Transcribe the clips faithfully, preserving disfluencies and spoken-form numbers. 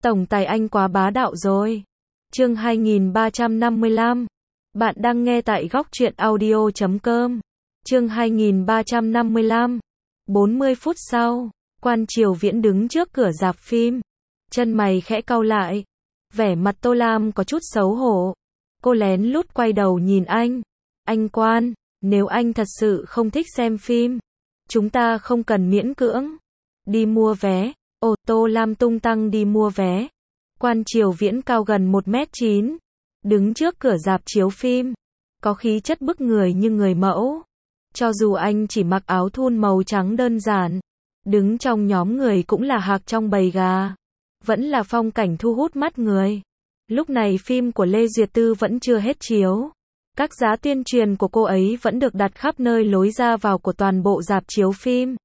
Tổng tài anh quá bá đạo rồi. Chương hai nghìn ba trăm năm mươi lăm. Bạn đang nghe tại góc truyện audio chấm com. Chương hai nghìn ba trăm năm mươi lăm. bốn mươi phút sau, Quan Triều Viễn đứng trước cửa rạp phim. Chân mày khẽ cau lại. Vẻ mặt Tô Lam có chút xấu hổ. Cô lén lút quay đầu nhìn anh. Anh Quan, nếu anh thật sự không thích xem phim, chúng ta không cần miễn cưỡng. Đi mua vé. Ồ, Tô Lam tung tăng đi mua vé. Quan Triều Viễn cao gần một mét chín, đứng trước cửa rạp chiếu phim, có khí chất bức người như người mẫu. Cho dù anh chỉ mặc áo thun màu trắng đơn giản, đứng trong nhóm người cũng là hạc trong bầy gà, vẫn là phong cảnh thu hút mắt người. Lúc này phim của Lê Duyệt Tư vẫn chưa hết chiếu. Các giá tuyên truyền của cô ấy vẫn được đặt khắp nơi lối ra vào của toàn bộ rạp chiếu phim.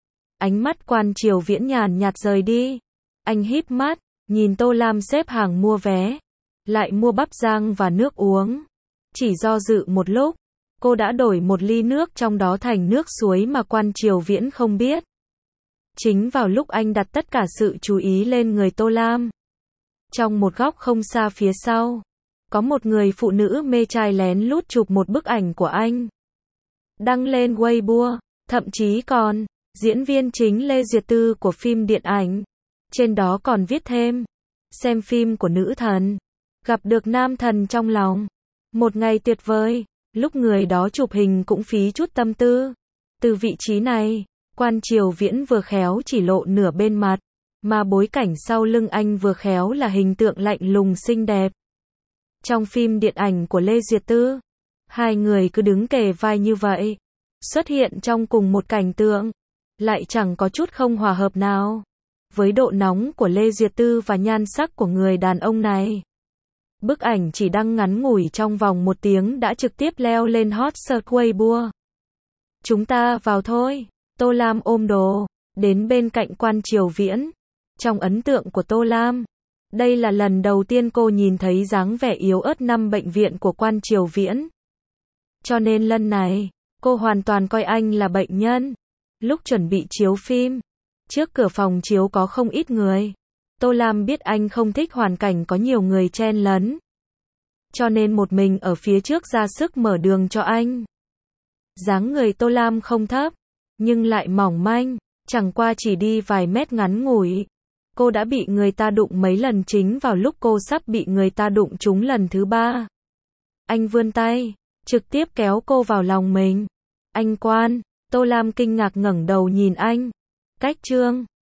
Ánh mắt Quan Triều Viễn nhàn nhạt rời đi. Anh híp mắt, nhìn Tô Lam xếp hàng mua vé, lại mua bắp rang và nước uống. Chỉ do dự một lúc, cô đã đổi một ly nước trong đó thành nước suối mà Quan Triều Viễn không biết. Chính vào lúc anh đặt tất cả sự chú ý lên người Tô Lam, trong một góc không xa phía sau, có một người phụ nữ mê trai lén lút chụp một bức ảnh của anh, đăng lên Weibo, thậm chí còn diễn viên chính Lê Duyệt Tư của phim điện ảnh. Trên đó còn viết thêm, xem phim của nữ thần, gặp được nam thần trong lòng. Một ngày tuyệt vời. Lúc người đó chụp hình cũng phí chút tâm tư. Từ vị trí này, Quan Triều Viễn vừa khéo chỉ lộ nửa bên mặt, mà bối cảnh sau lưng anh vừa khéo là hình tượng lạnh lùng xinh đẹp. Trong phim điện ảnh của Lê Duyệt Tư, hai người cứ đứng kề vai như vậy, xuất hiện trong cùng một cảnh tượng, lại chẳng có chút không hòa hợp nào. Với độ nóng của Lê Duyệt Tư và nhan sắc của người đàn ông này, bức ảnh chỉ đăng ngắn ngủi trong vòng một tiếng đã trực tiếp leo lên hot search Weibo. Chúng ta vào thôi. Tô Lam ôm đồ, đến bên cạnh Quan Triều Viễn. Trong ấn tượng của Tô Lam, đây là lần đầu tiên cô nhìn thấy dáng vẻ yếu ớt năm bệnh viện của Quan Triều Viễn. Cho nên lần này, cô hoàn toàn coi anh là bệnh nhân. Lúc chuẩn bị chiếu phim, trước cửa phòng chiếu có không ít người. Tô Lam biết anh không thích hoàn cảnh có nhiều người chen lấn, cho nên một mình ở phía trước ra sức mở đường cho anh. Dáng người Tô Lam không thấp, nhưng lại mỏng manh, chẳng qua chỉ đi vài mét ngắn ngủi. Cô đã bị người ta đụng mấy lần chính vào lúc cô sắp bị người ta đụng trúng lần thứ ba. Anh vươn tay, trực tiếp kéo cô vào lòng mình. Anh Quan. Tô Lam kinh ngạc ngẩng đầu nhìn anh. Cách chương